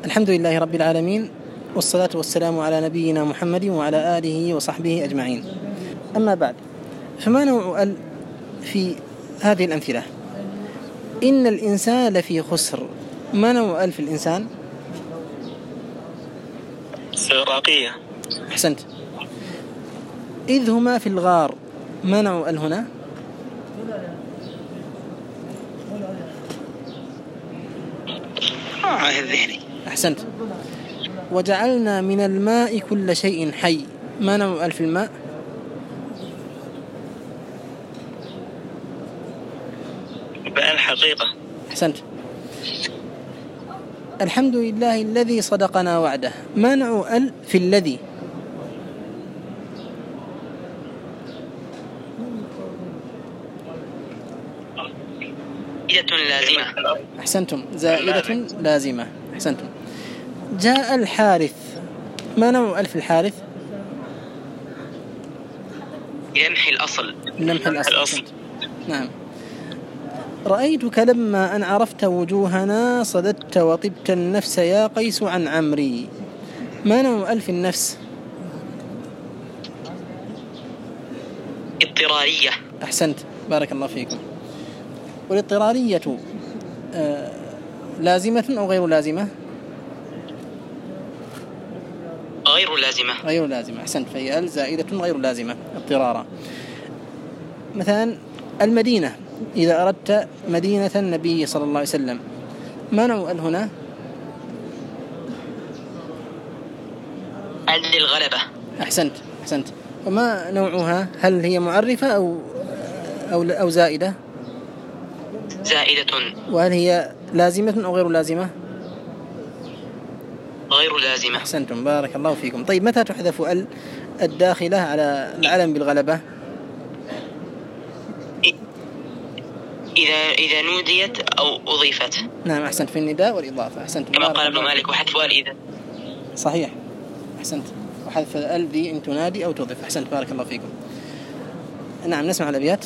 الحمد لله رب العالمين، والصلاة والسلام على نبينا محمد وعلى آله وصحبه أجمعين. أما بعد، فما نوع ال في هذه الأمثلة؟ إن الإنسان لفي خسر. ما نوع ال في الإنسان؟ استغراقية. أحسنت. إذ هما في الغار. ما نوع ال هنا؟ الذهني. أحسنت. وجعلنا من الماء كل شيء حي. ما نوع ال في الماء؟ بيان الحقيقة. أحسنت. الحمد لله الذي صدقنا وعده. ما نوع ال في الذي؟ زائدة لازمة. أحسنتم، زائدة لازمة. أحسنتم. جاء الحارث. ما نوع ال في الحارث؟ يمحي الأصل. لمح الأصل. نعم. رأيتك لما أن عرفت وجوهنا صددت وطبت النفس يا قيس عن عمري. ما نوع ال في النفس؟ اضطرارية. أحسنت، بارك الله فيكم. والاضطرارية لازمة أو غير لازمة؟ غير لازمة. غير لازمة. أحسنت، فهي ال زائدة غير لازمة اضطرارا. مثلا المدينة، إذا أردت مدينة النبي صلى الله عليه وسلم، ما نوع ال هنا؟ ال للغلبة. أحسنت. وما نوعها؟ هل هي معرفة أو زائدة؟ زائدة. وهل هي لازمة أو غير لازمة؟ غير لازمة. أحسنتم، بارك الله فيكم. طيب، متى تحذف ال الداخلة على العلم بالغلبة؟ إذا نوديت أو أضيفت. نعم، أحسنت، في النداء والإضافة. أحسنتم، كما قال ابن مالك وحذف ال إذا. صحيح، أحسنت. وحذف ال ذي إن تنادي أو تضيف. أحسنت، بارك الله فيكم. نعم، نسمع الأبيات.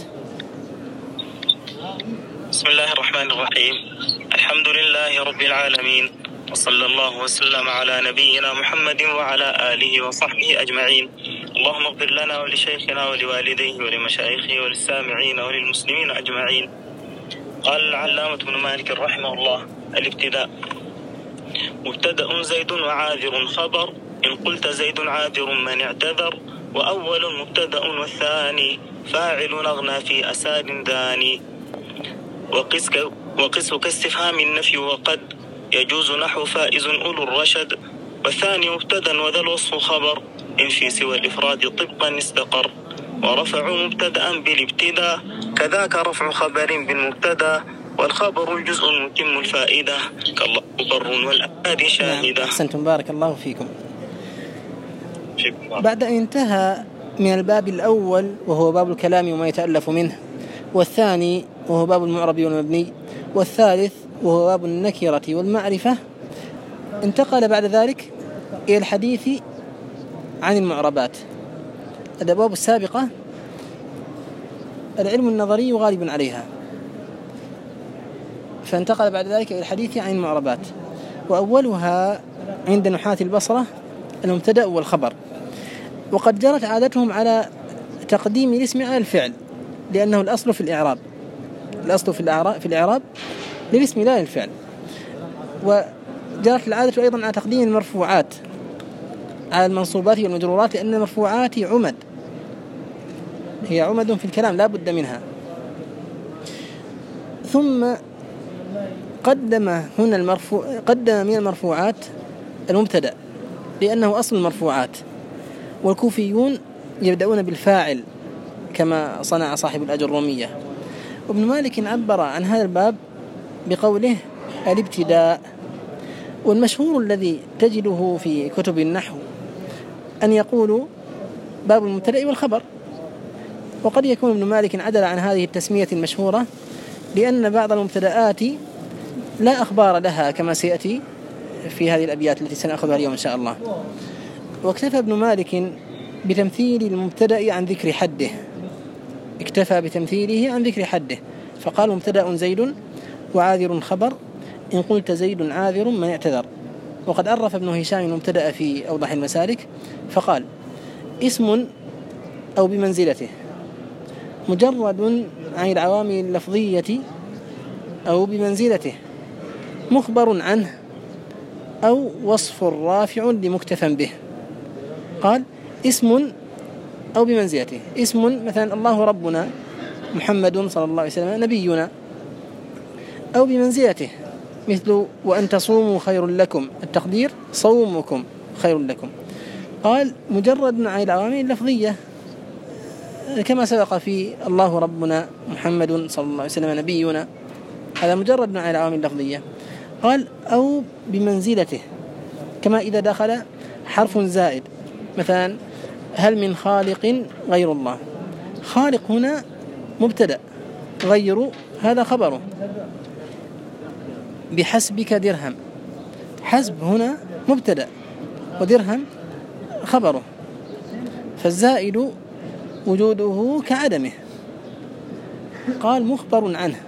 بسم الله الرحمن الرحيم. الحمد لله رب العالمين، وصلى الله وسلم على نبينا محمد وعلى آله وصحبه أجمعين. اللهم اغفر لنا ولشيخنا ولوالديه ولمشايخه وللسامعين وللمسلمين أجمعين. قال العلامة ابن مالك رحمه الله: الابتداء. مبتدأ زيد وعاذر خبر، إن قلت زيد عاذر من اعتذر، وأول مبتدأ والثاني فاعل نغنى في أساد داني، وقسه كاستفهام النفي وقد يجوز نحو فائز أولو الرشد، والثاني مبتدا وذا الوصف خبر، إن في سوى الإفراد طبقا استقر، ورفع مبتدا بالابتداء كذاك رفع خبر بالمبتدا، والخبر الجزء المتم الفائدة كالله بر والآد شاهدة. أحسنتم، بارك الله فيكم. بعد أن انتهى من الباب الأول وهو باب الكلام وما يتألف منه، والثاني وهو باب المعرب والمبني، والثالث وهو باب النكرة والمعرفة، انتقل بعد ذلك إلى الحديث عن المعربات. الأبواب السابقة العلم النظري غالب عليها، فانتقل بعد ذلك إلى الحديث عن المعربات، وأولها عند نحاة البصرة المبتدأ والخبر. وقد جرت عادتهم على تقديم الاسم على الفعل، لأنه الأصل في الإعراب. الأصل في الإعراب للاسم لا للفعل. وجرت العادة أيضا على تقديم المرفوعات على المنصوبات والمجرورات، لأن المرفوعات عمد، هي عمد في الكلام لا بد منها. ثم قدم من المرفوعات المبتدأ لأنه أصل المرفوعات. والكوفيون يبدأون بالفاعل كما صنع صاحب الأجرومية. وابن مالك عبر عن هذا الباب بقوله الابتداء. والمشهور الذي تجده في كتب النحو أن يقولوا باب المبتدأ والخبر، وقد يكون ابن مالك عدل عن هذه التسمية المشهورة لأن بعض المبتدآت لا أخبار لها كما سيأتي في هذه الأبيات التي سنأخذها اليوم إن شاء الله. واكتفى ابن مالك بتمثيل المبتدأ عن ذكر حده، اكتفى بتمثيله عن ذكر حده، فقال مبتدأ زيد وعاذر خبر، إن قلت زيد عاذر من اعتذر. وقد عرف ابن هشام المبتدأ في أوضح المسالك فقال: اسم أو بمنزلته مجرد عن العوامل اللفظية أو بمنزلته مخبر عنه أو وصف رافع لمكتفى به. قال: اسم أو بمنزلته، اسم مثلا الله ربنا، محمد صلى الله عليه وسلم نبينا، أو بمنزلته مثل وأن تصوموا خير لكم، التقدير صومكم خير لكم. قال: مجرد عن العوامل اللفظية كما سبق في الله ربنا محمد صلى الله عليه وسلم نبينا، هذا مجرد عن العوامل اللفظية. قال: أو بمنزلته كما إذا دخل حرف زائد، مثلا هل من خالق غير الله، خالق هنا مبتدأ، غير هذا خبره. بحسبك درهم، حسب هنا مبتدأ ودرهم خبره، فالزائد وجوده كعدمه. قال: مخبر عنه،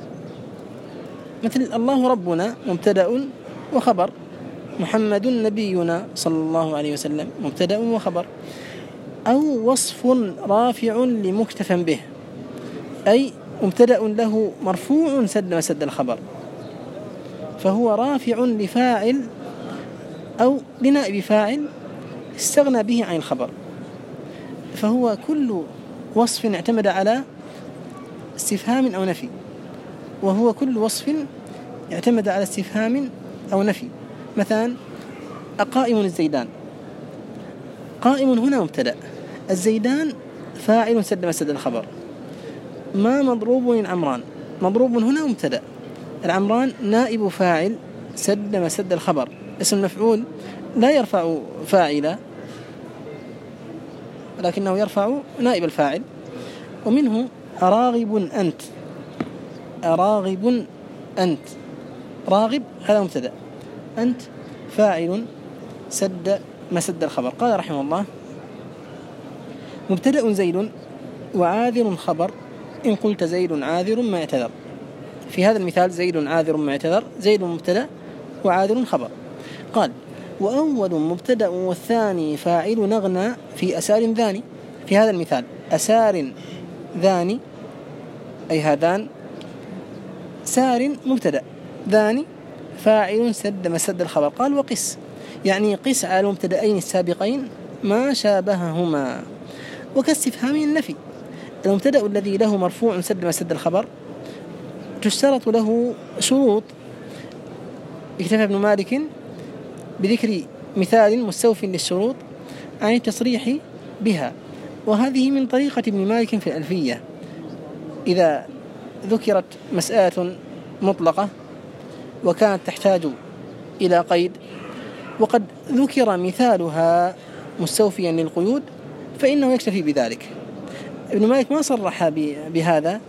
مثل الله ربنا مبتدأ وخبر، محمد نبينا صلى الله عليه وسلم مبتدأ وخبر. أو وصف رافع لمكتفى به، أي مبتدأ له مرفوع سد مسد الخبر، فهو رافع لفاعل أو لنائب فاعل استغنى به عن الخبر، فهو كل وصف اعتمد على استفهام أو نفي، وهو كل وصف اعتمد على استفهام أو نفي. مثلا أقائم الزيدان، قائم هنا مبتدأ، الزيدان فاعل سد مسد الخبر. ما مضروب العمران، مضروب هنا مبتدأ، العمران نائب فاعل سد مسد الخبر، اسم المفعول لا يرفع فاعلا لكنه يرفع نائب الفاعل. ومنه أراغب أنت، أراغب أنت، راغب هذا مبتدأ، أنت فاعل سد مسد الخبر. قال رحمه الله: مبتدأ زيد وعاذر خبر، إن قلت زيد عاذر ما اعتذر. في هذا المثال زيد عاذر ما اعتذر، زيد مبتدأ وعاذر خبر. قال: وأول مبتدأ والثاني فاعل نغنى في أسار ذاني. في هذا المثال أسار ذاني أي هذان، سار مبتدأ، ذاني فاعل سد مسد الخبر. قال: وقس، يعني قس على المبتدأين السابقين ما شابههما. وكاستفهام النفي، المبتدأ الذي له مرفوع سد مسد الخبر تشترط له شروط، اكتفى ابن مالك بذكر مثال مستوف للشروط عن التصريح بها، وهذه من طريقة ابن مالك في الألفية. إذا ذكرت مسألة مطلقة وكانت تحتاج إلى قيد وقد ذكر مثالها مستوفيا للقيود فإنه يكتفي بذلك. ابن مالك ما صرح بهذا،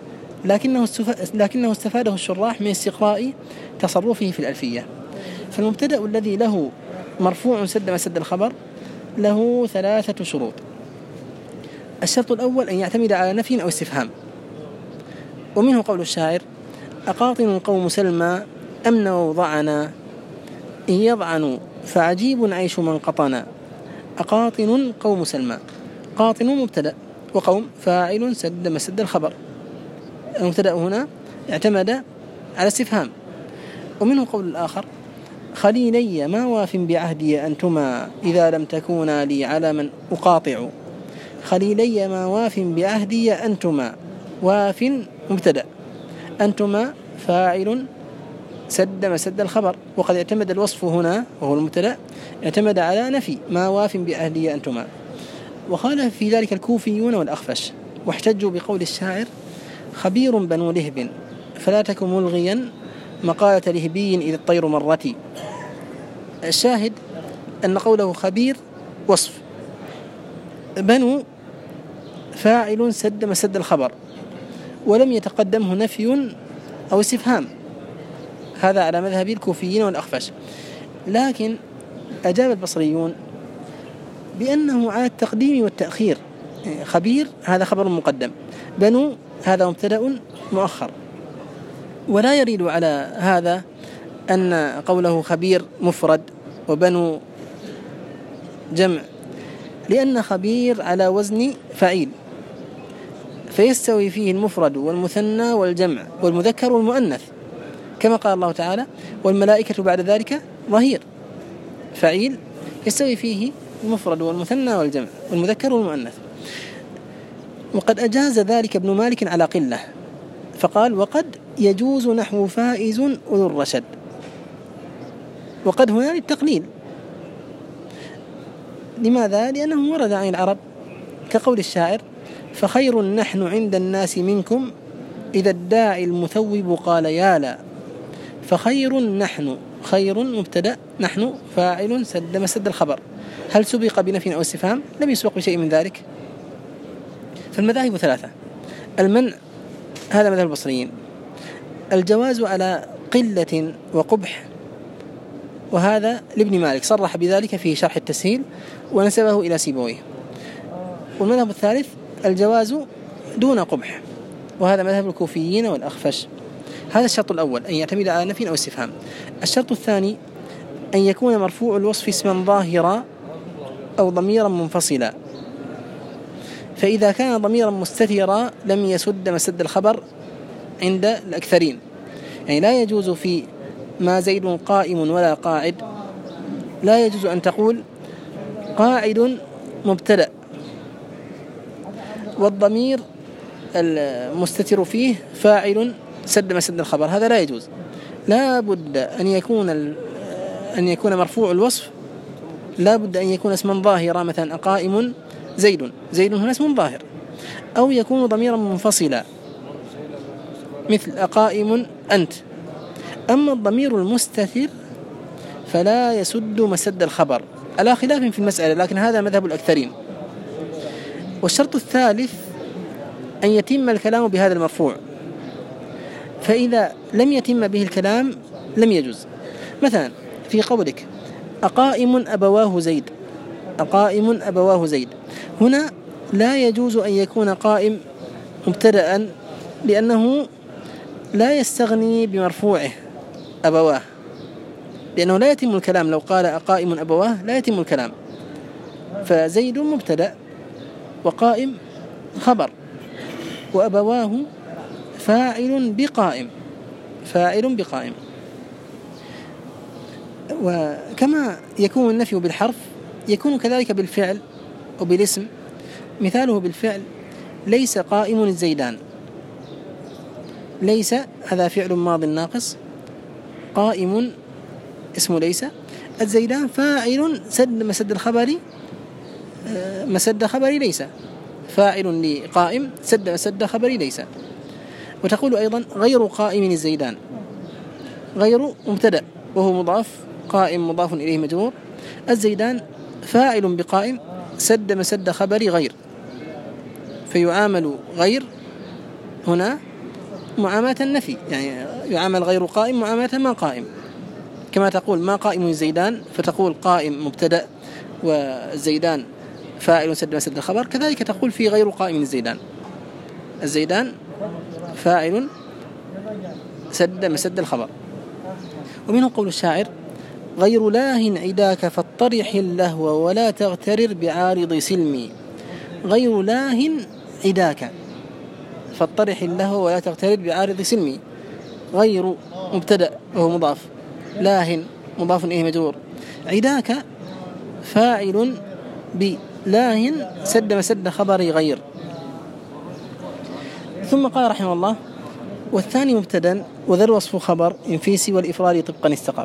لكنه استفاده الشراح من استقراء تصرفه في الألفية. فالمبتدأ الذي له مرفوع سد مسد الخبر له 3 شروط. الشرط الأول أن يعتمد على نفي أو استفهام، ومنه قول الشاعر: أقاطن قوم سلمى أمن ووضعنا، إن يضعنوا فعجيب عيش من قطنا. أقاطن قوم سلمى، قاطن مبتدأ وقوم فاعل سد مسد الخبر، المبتدأ هنا اعتمد على استفهام. ومنه قول الآخر: خليلي ما واف بعهدي أنتما، إذا لم تكونا لي على من أقاطع. خليلي ما واف بعهدي أنتما، واف مبتدأ، أنتما فاعل سد مسد الخبر، وقد اعتمد الوصف هنا وهو المبتدأ اعتمد على نفي ما واف بعهدي أنتما. وخالف في ذلك الكوفيون والأخفش، واحتجوا بقول الشاعر: خبير بنو لهب فلا تك ملغيا مقالة لهبي إذا الطير مرتي. الشاهد أن قوله خبير وصف، بنو فاعل سد مسد الخبر ولم يتقدمه نفي أو استفهام، هذا على مذهب الكوفيين والأخفش. لكن أجاب البصريون بأنه على التقديم والتأخير، خبير هذا خبر مقدم، بنو هذا مبتدأ مؤخر. ولا يريد على هذا أن قوله خبير مفرد وبنو جمع، لأن خبير على وزن فعيل، فيستوي فيه المفرد والمثنى والجمع والمذكر والمؤنث، كما قال الله تعالى والملائكة بعد ذلك ظهير. فعيل يستوي فيه المفرد والمثنى والجمع والمذكر والمؤنث. وقد أجاز ذلك ابن مالك على قلة، فقال وقد يجوز نحو فائز أولو الرشد. وقد هنا للتقليل. لماذا؟ لأنه ورد عن العرب كقول الشاعر فخير نحن عند الناس منكم إذا الداعي المثوب قال يا لا. فخير نحن، خير مبتدأ، نحن فاعل، سد مسد الخبر. هل سبق بنفي أو استفهام؟ لم يسبق بشيء من ذلك. فالمذاهب ثلاثة: المنع، هذا مذهب البصريين، الجواز على قلة وقبح، وهذا لابن مالك صرح بذلك في شرح التسهيل ونسبه إلى سيبويه. والمذهب الثالث الجواز دون قبح، وهذا مذهب الكوفيين والأخفش. هذا الشرط الأول، أن يعتمد على نفي أو استفهام. الشرط الثاني أن يكون مرفوع الوصف اسما ظاهرا أو ضميرا منفصلا، فإذا كان ضميرا مستترا لم يسد مسد الخبر عند الأكثرين. يعني لا يجوز في ما زيد قائم ولا قاعد، لا يجوز أن تقول قاعد مبتدأ والضمير المستتر فيه فاعل سد مسد الخبر، هذا لا يجوز. لا بد أن يكون مرفوع الوصف، لا بد أن يكون اسما ظاهرا، مثلا قائم زيد، زيد هنا اسم ظاهر، أو يكون ضميرا منفصلا مثل أقائم أنت. أما الضمير المستتر فلا يسد مسد الخبر، على خلاف في المسألة، لكن هذا مذهب الأكثرين. والشرط الثالث أن يتم الكلام بهذا المرفوع، فإذا لم يتم به الكلام لم يجوز. مثلا في قولك أقائم أبواه زيد، أقائم أبواه زيد، هنا لا يجوز أن يكون قائم مبتدأ، لأنه لا يستغني بمرفوعه أبواه، لأنه لا يتم الكلام. لو قال أقائم أبواه لا يتم الكلام، فزيد مبتدأ وقائم خبر، وأبواه فاعل بقائم، فاعل بقائم. وكما يكون النفي بالحرف يكون كذلك بالفعل وبالاسم. مثاله بالفعل ليس قائم الزيدان، ليس هذا فعل ماض ناقص، قائم اسم ليس، الزيدان فاعل سد مسد الخبر، مسد خبر ليس، فاعل لقائم سد مسد خبر ليس. وتقول أيضا غير قائم الزيدان، غير مبتدأ وهو مضاف، قائم مضاف إليه مجرور، الزيدان فاعل بقائم سد مسد خبر غير، فيعامل غير هنا معاملة النفي، يعني يعامل غير قائم معاملة ما قائم. كما تقول ما قائم الزيدان فتقول قائم مبتدأ والزيدان فاعل سد مسد الخبر، كذلك تقول في غير قائم الزيدان، الزيدان فاعل سد مسد الخبر. ومنه قول الشاعر غير لاه عداك فاطرح اللهو ولا تغترر بعارض سلمي. غير لاه عداك فاطرح اللهو ولا تغترر بعارض سلمي. غير مبتدأ وهو مضاف، لاه مضاف إليه مجرور، عداك فاعل بلاه سد مسد خبر غير. ثم قال رحمه الله والثاني مبتدأ وذا الوصف خبر إن في سوى الإفراد طبقا استقر.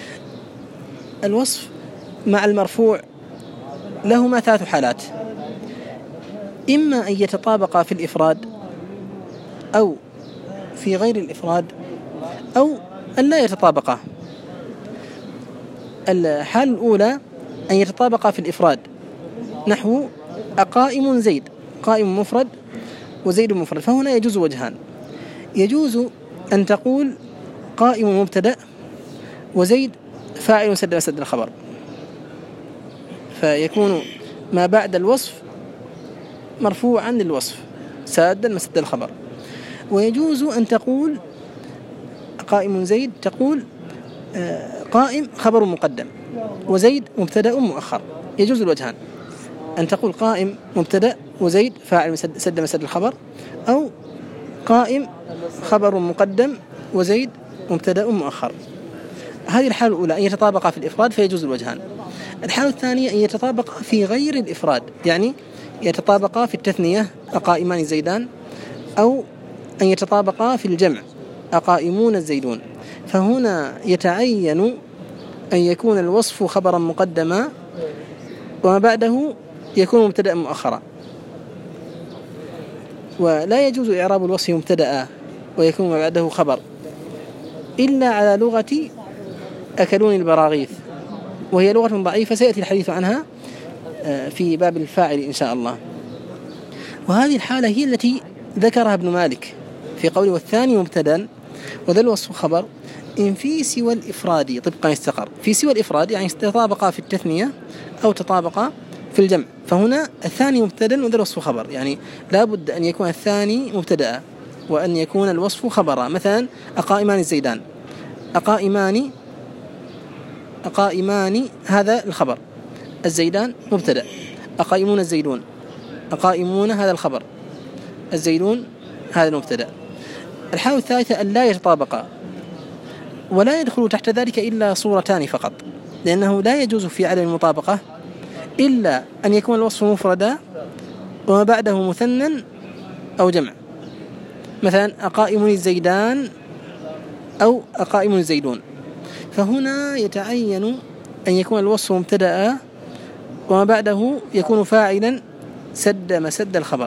الوصف مع المرفوع لهما ثلاث حالات: إما أن يتطابقا في الإفراد أو في غير الإفراد أو أن لا يتطابقا. الحالة الأولى أن يتطابقا في الإفراد، نحو أقائم زيد، قائم مفرد وزيد مفرد، فهنا يجوز وجهان: يجوز أن تقول قائم مبتدأ وزيد فاعل سد مسد الخبر، فيكون ما بعد الوصف مرفوعا للوصف سادا مسد الخبر. ويجوز أن تقول قائم زيد، تقول قائم خبر مقدم، وزيد مبتدأ مؤخر، يجوز الوجهان، أن تقول قائم مبتدأ وزيد فاعل سد مسد الخبر، أو قائم خبر مقدم وزيد مبتدأ مؤخر. هذه الحالة الأولى، أن يتطابقا في الإفراد فيجوز الوجهان. الحالة الثانية أن يتطابقا في غير الإفراد، يعني يتطابقا في التثنية أقائمان زيدان، أو أن يتطابقا في الجمع أقائمون الزيدون. فهنا يتعين أن يكون الوصف خبرا مقدما وما بعده يكون مبتدأ مؤخرا. ولا يجوز إعراب الوصف مبتدأ ويكون ما بعده خبر إلا على لغة أكلون البراغيث، وهي لغة ضعيفة سيأتي الحديث عنها في باب الفاعل إن شاء الله. وهذه الحالة هي التي ذكرها ابن مالك في قوله والثاني مبتدأ وذا الوصف خبر إن في سوى الإفراد طبقا استقر. في سوى الإفراد يعني تطابقا في التثنية أو تطابقا في الجمع. فهنا الثاني مبتدأ وذا الوصف خبر، يعني لا بد أن يكون الثاني مبتدأ وأن يكون الوصف خبرا. مثلا أقائمان الزيدان، أقائمان هذا الخبر، الزيدان مبتدأ، أقائمون الزيدون، أقائمون هذا الخبر، الزيدون هذا المبتدأ. الحالة الثالثة أن لا يتطابقا، ولا يدخل تحت ذلك إلا صورتان فقط، لأنه لا يجوز في عدم المطابقة إلا أن يكون الوصف مفردا وما بعده مثنى أو جمع. مثلا أقائم الزيدان أو أقائم الزيدون. فهنا يتعين أن يكون الوصف مبتدأ وما بعده يكون فاعلا سد مسد الخبر.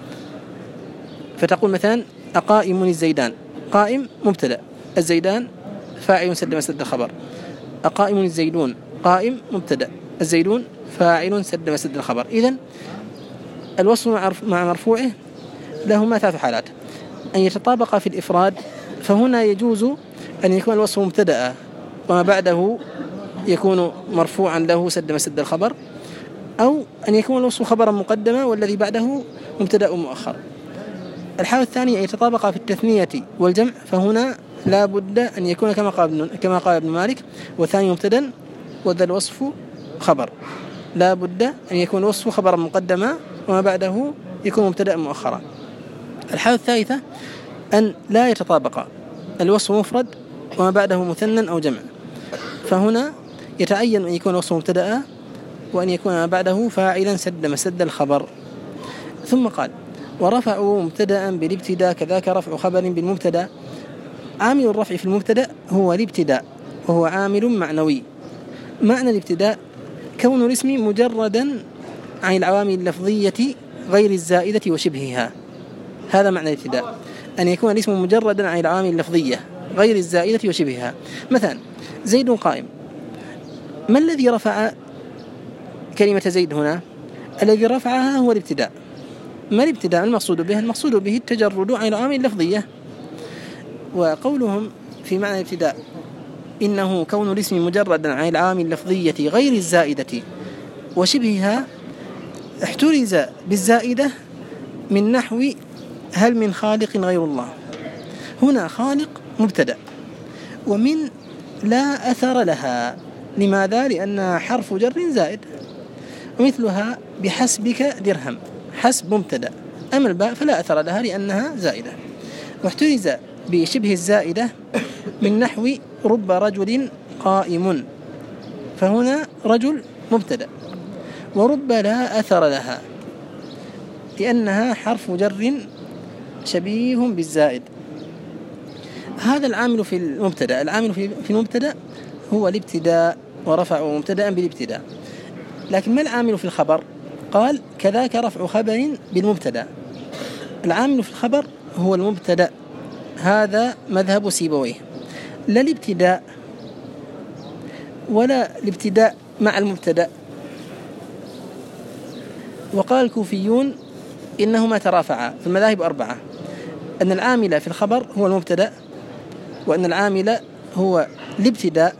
فتقول مثلا أقائم الزيدان، قائم مبتدأ، الزيدان فاعل سد مسد الخبر. أقائم الزيدون، قائم مبتدأ، الزيدون فاعل سد مسد الخبر. إذن الوصف مع مرفوعه لهما ثلاث حالات: أن يتطابق في الإفراد، فهنا يجوز أن يكون الوصف مبتدأ وما بعده يكون مرفوعا له سد مسد الخبر، أو أن يكون الوصف خبرا مقدما والذي بعده مبتدأ مؤخر. الحالة الثانية أن يتطابق في التثنية والجمع، فهنا لا بد أن يكون كما قال ابن مالك والثاني مبتدأ وذا الوصف خبر. لا بد أن يكون الوصف خبرا مقدما وما بعده يكون مبتدأ مؤخرا. الحالة الثالثة أن لا يتطابق، الوصف مفرد وما بعده مثنى أو جمع، فهنا يتعين أن يكون الوصف مبتدأ وأن يكون ما بعده فاعلا سد مسد الخبر. ثم قال ورفعوا مبتدأ بالابتداء كذاك رفع خبر بالمبتدأ. عامل الرفع في المبتدأ هو الابتداء، وهو عامل معنوي. معنى الابتداء كون الاسم مجردا عن العوامل اللفظية غير الزائدة وشبهها. هذا معنى الابتداء، أن يكون الاسم مجردا عن العوامل اللفظية غير الزائدة وشبهها. مثلا زيد قائم، ما الذي رفع كلمة زيد هنا؟ الذي رفعها هو الابتداء. ما الابتداء المقصود به؟ المقصود به التجرد عن العوامل اللفظية. وقولهم في معنى الابتداء إنه كون الاسم مجردا عن العوامل اللفظية غير الزائدة وشبهها، احترز بالزائدة من نحو هل من خالق غير الله. هنا خالق مبتدأ، ومن لا أثر لها. لماذا؟ لأنها حرف جر زائد. ومثلها بحسبك درهم، حسب مبتدأ، أما الباء فلا أثر لها لأنها زائدة. واحترز بشبه الزائدة من نحو رب رجل قائم، فهنا رجل مبتدأ، ورب لا أثر لها لأنها حرف جر شبيه بالزائد. هذا العامل في المبتدأ. العامل في المبتدأ هو الابتداء، ورفع مبتدأ بالابتداء. لكن ما العامل في الخبر؟ قال كذاك رفع خبر بالمبتدأ. العامل في الخبر هو المبتدأ، هذا مذهب سيبويه. لا الابتداء ولا الابتداء مع المبتدأ. وقال الكوفيون إنهما ترافعا في المذاهب أربعة: أن العامل في الخبر هو المبتدأ، وأن العامل هو الابتداء،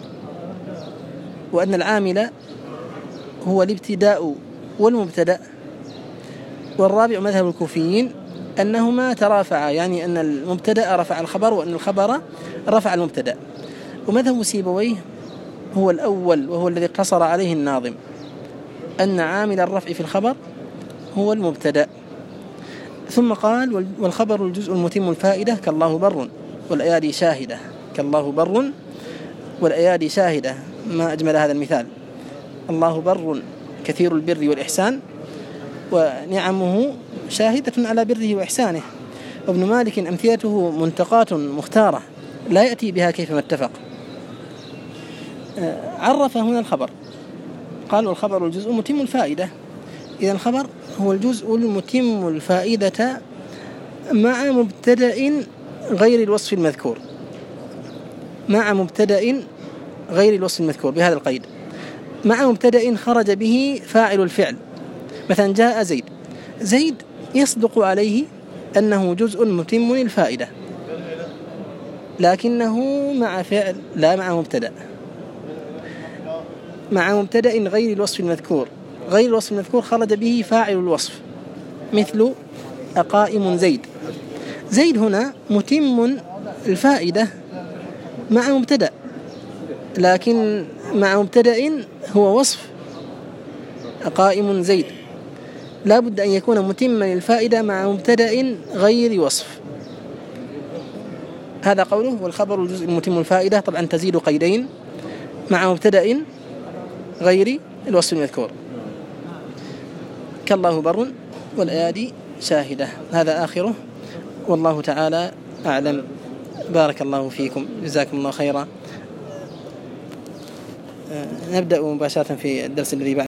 وأن العامل هو الابتداء والمبتدأ، والرابع مذهب الكوفيين أنهما ترافعا، يعني أن المبتدأ رفع الخبر وأن الخبر رفع المبتدأ. ومذهب سيبويه هو الأول وهو الذي اقتصر عليه الناظم، أن عامل الرفع في الخبر هو المبتدأ. ثم قال والخبر الجزء المتم الفائدة كالله بر والأيادي شاهدة. كالله بر والأيادي شاهدة، ما أجمل هذا المثال. الله بر كثير البر والإحسان، ونعمه شاهدة على بره وإحسانه. وابن مالك أمثلته منتقاة مختارة لا يأتي بها كيفما اتفق. عرف هنا الخبر، قال والخبر الجزء متم الفائدة. إذا الخبر هو الجزء المتم الفائدة مع مبتدأ غير الوصف المذكور، مع مبتدأ غير الوصف المذكور بهذا القيد، مع مبتدأ خرج به فاعل الفعل. مثلا جاء زيد، زيد يصدق عليه أنه جزء متم الفائدة، لكنه مع فعل لا مع مبتدأ، مع مبتدأ غير الوصف المذكور. غير الوصف المذكور خرج به فاعل الوصف، مثل أقائم زيد. زيد هنا متم الفائدة مع مبتدأ، لكن مع مبتدأ هو وصف أقائم زيد، لا بد أن يكون متما للفائدة مع مبتدأ غير وصف. هذا قوله والخبر الجزء المتم الفائدة، طبعا تزيد قيدين مع مبتدأ غير الوصف المذكور. كالله بر والأيادي شاهدة. هذا آخره، والله تعالى أعلم. بارك الله فيكم، جزاكم الله خيرا. نبدأ مباشرة في الدرس الذي بعد.